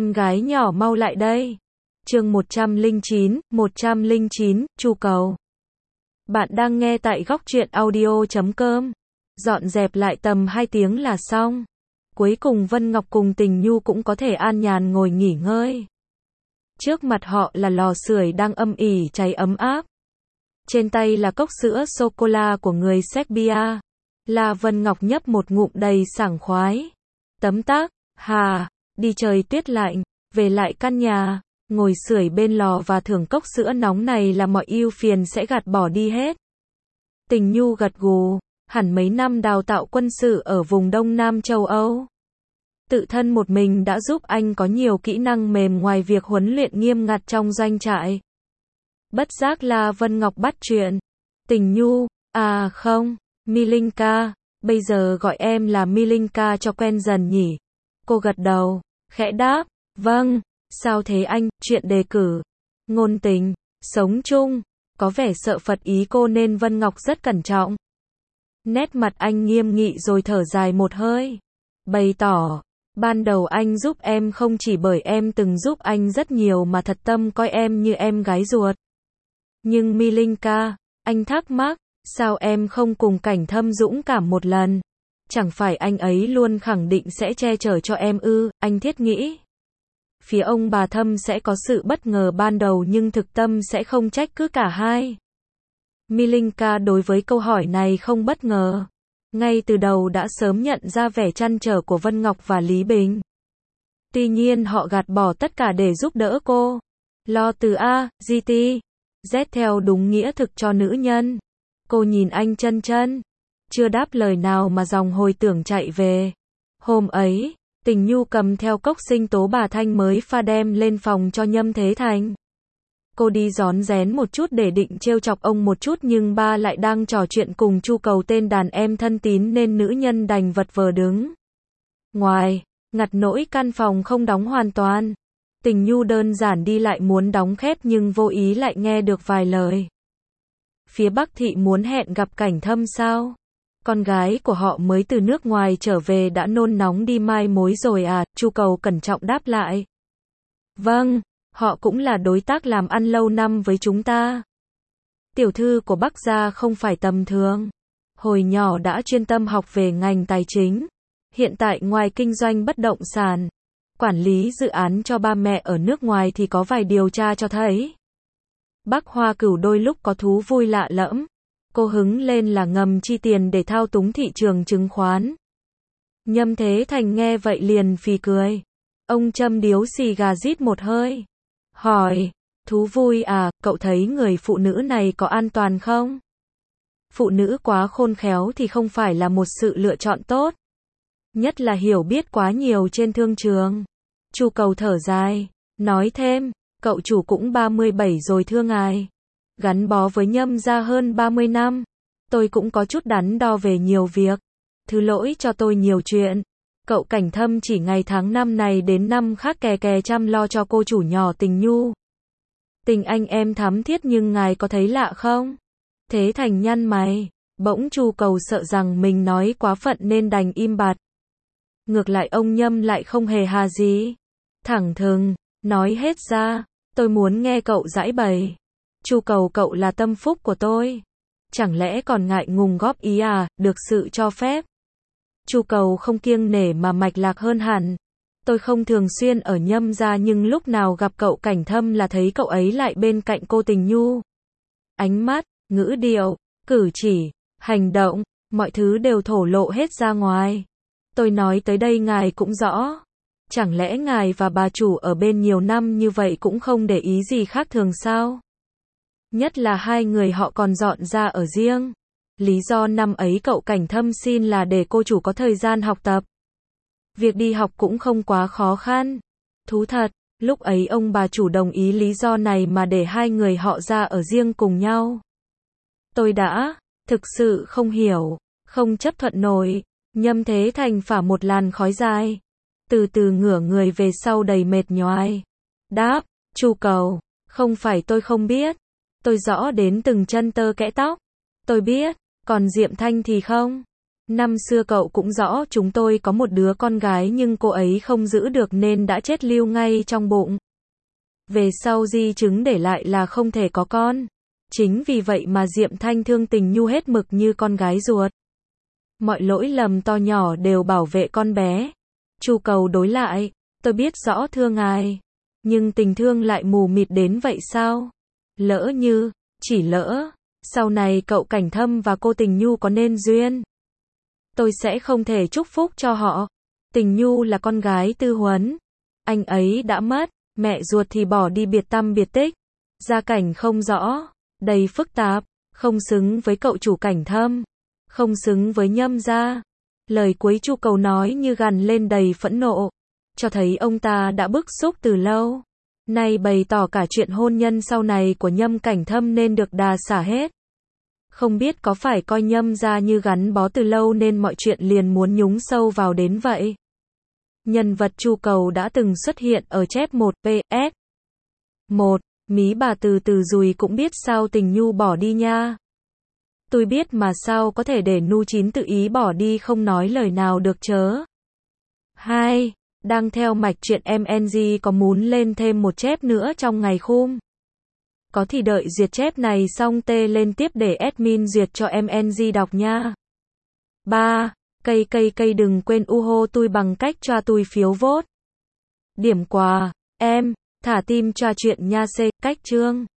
Em gái nhỏ mau lại đây. Chương 109, Chu cầu. Bạn đang nghe tại góc truyện audio.com. Dọn dẹp lại tầm 2 tiếng là xong. Cuối cùng Vân Ngọc cùng Tình Nhu cũng có thể an nhàn ngồi nghỉ ngơi. Trước mặt họ là lò sưởi đang âm ỉ cháy ấm áp. Trên tay là cốc sữa sô-cô-la của người Serbia. La Vân Ngọc nhấp một ngụm đầy sảng khoái. Tấm tắc, hà, đi trời tuyết lạnh, về lại căn nhà, ngồi sưởi bên lò và thưởng cốc sữa nóng này là mọi ưu phiền sẽ gạt bỏ đi hết. Tình Nhu gật gù, hẳn mấy năm đào tạo quân sự ở vùng Đông Nam châu Âu. Tự thân một mình đã giúp anh có nhiều kỹ năng mềm ngoài việc huấn luyện nghiêm ngặt trong doanh trại. Bất giác La Vân Ngọc bắt chuyện. Tình Nhu, à không, Milinka, bây giờ gọi em là Milinka cho quen dần nhỉ. Cô gật đầu, khẽ đáp, vâng, sao thế anh, chuyện đề cử, ngôn tình, sống chung, có vẻ sợ phật ý cô nên Vân Ngọc rất cẩn trọng. Nét mặt anh nghiêm nghị rồi thở dài một hơi, bày tỏ, ban đầu anh giúp em không chỉ bởi em từng giúp anh rất nhiều mà thật tâm coi em như em gái ruột. Nhưng Milinka, anh thắc mắc, sao em không cùng Cảnh Thâm dũng cảm một lần? Chẳng phải anh ấy luôn khẳng định sẽ che chở cho em ư? Anh thiết nghĩ. Phía ông bà Thâm sẽ có sự bất ngờ ban đầu nhưng thực tâm sẽ không trách cứ cả hai. Milinka đối với câu hỏi này không bất ngờ. Ngay từ đầu đã sớm nhận ra vẻ trăn trở của Vân Ngọc và Lý Bình. Tuy nhiên họ gạt bỏ tất cả để giúp đỡ cô. Lo từ A, GT, Z theo đúng nghĩa thực cho nữ nhân. Cô nhìn anh chân chân. Chưa đáp lời nào mà dòng hồi tưởng chạy về. Hôm ấy, Tình Nhu cầm theo cốc sinh tố bà Thanh mới pha đem lên phòng cho Nhâm Thế Thành. Cô đi rón rén một chút để định trêu chọc ông một chút nhưng ba lại đang trò chuyện cùng Chu cầu tên đàn em thân tín nên nữ nhân đành vật vờ đứng ngoài, ngặt nỗi căn phòng không đóng hoàn toàn. Tình Nhu đơn giản đi lại muốn đóng khép nhưng vô ý lại nghe được vài lời. Phía Bắc Thị muốn hẹn gặp Cảnh Thâm sao? Con gái của họ mới từ nước ngoài trở về đã nôn nóng đi mai mối rồi à? Chu cầu cẩn trọng đáp lại. Vâng, họ cũng là đối tác làm ăn lâu năm với chúng ta. Tiểu thư của Bắc gia không phải tầm thường. Hồi nhỏ đã chuyên tâm học về ngành tài chính. Hiện tại ngoài kinh doanh bất động sản, quản lý dự án cho ba mẹ ở nước ngoài thì có vài điều tra cho thấy. Bắc Hoa Cửu đôi lúc có thú vui lạ lẫm. Cô hứng lên là ngầm chi tiền để thao túng thị trường chứng khoán. Nhâm Thế Thành nghe vậy liền phì cười. Ông châm điếu xì gà rít một hơi. Hỏi, thú vui à, cậu thấy người phụ nữ này có an toàn không? Phụ nữ quá khôn khéo thì không phải là một sự lựa chọn tốt. Nhất là hiểu biết quá nhiều trên thương trường. Chu cầu thở dài, nói thêm, cậu chủ cũng 37 rồi thưa ngài. Gắn bó với Nhâm gia hơn 30 năm. Tôi cũng có chút đắn đo về nhiều việc. Thứ lỗi cho tôi nhiều chuyện. Cậu Cảnh Thâm chỉ ngày tháng năm này đến năm khác kè kè chăm lo cho cô chủ nhỏ Tình Nhu. Tình anh em thắm thiết nhưng ngài có thấy lạ không? Thế Thành nhăn mày. Bỗng Chu cầu sợ rằng mình nói quá phận nên đành im bặt. Ngược lại ông Nhâm lại không hề hà gì. Thẳng thừng, nói hết ra. Tôi muốn nghe cậu giải bày. Chu cầu cậu là tâm phúc của tôi. Chẳng lẽ còn ngại ngùng góp ý à, được sự cho phép. Chu cầu không kiêng nể mà mạch lạc hơn hẳn. Tôi không thường xuyên ở Nhâm gia nhưng lúc nào gặp cậu Cảnh Thâm là thấy cậu ấy lại bên cạnh cô Tình Nhu. Ánh mắt, ngữ điệu, cử chỉ, hành động, mọi thứ đều thổ lộ hết ra ngoài. Tôi nói tới đây ngài cũng rõ. Chẳng lẽ ngài và bà chủ ở bên nhiều năm như vậy cũng không để ý gì khác thường sao? Nhất là hai người họ còn dọn ra ở riêng. Lý do năm ấy cậu Cảnh Thâm xin là để cô chủ có thời gian học tập. Việc đi học cũng không quá khó khăn. Thú thật, lúc ấy ông bà chủ đồng ý lý do này mà để hai người họ ra ở riêng cùng nhau. Tôi đã, thực sự không hiểu, không chấp thuận nổi. Nhâm Thế Thành phả một làn khói dài. Từ từ ngửa người về sau đầy mệt nhoài. Đáp, Chu cầu, không phải tôi không biết. Tôi rõ đến từng chân tơ kẽ tóc. Tôi biết, còn Diệm Thanh thì không. Năm xưa cậu cũng rõ chúng tôi có một đứa con gái nhưng cô ấy không giữ được nên đã chết lưu ngay trong bụng. Về sau di chứng để lại là không thể có con. Chính vì vậy mà Diệm Thanh thương Tình Nhu hết mực như con gái ruột. Mọi lỗi lầm to nhỏ đều bảo vệ con bé. Chu Cầu đối lại, tôi biết rõ thương ngài, nhưng tình thương lại mù mịt đến vậy sao? Lỡ như, chỉ lỡ, sau này cậu Cảnh Thâm và cô Tình Nhu có nên duyên, tôi sẽ không thể chúc phúc cho họ. Tình Nhu là con gái Tư Huấn, anh ấy đã mất, mẹ ruột thì bỏ đi biệt tăm biệt tích, gia cảnh không rõ, đầy phức tạp, không xứng với cậu chủ Cảnh Thâm, không xứng với Nhâm gia. Lời cuối Chu Cầu nói như gằn lên đầy phẫn nộ, cho thấy ông ta đã bức xúc từ lâu. Nay bày tỏ cả chuyện hôn nhân sau này của Nhâm Cảnh Thâm nên được đà xả hết. Không biết có phải coi Nhâm gia như gắn bó từ lâu nên mọi chuyện liền muốn nhúng sâu vào đến vậy. Nhân vật Chu Cầu đã từng xuất hiện ở chép 1 PS 1, mí bà từ từ dùi cũng biết sao Tình Nhu bỏ đi nha. Tôi biết mà sao có thể để Nu Chín tự ý bỏ đi không nói lời nào được chớ. 2. Đang theo mạch chuyện MNG có muốn lên thêm một chép nữa trong ngày khung. Có thì đợi duyệt chép này xong tê lên tiếp để admin duyệt cho MNG đọc nha. 3. Cây đừng quên hô tôi bằng cách cho tôi phiếu vote. Điểm quà, em, thả tim cho chuyện nha C, cách chương.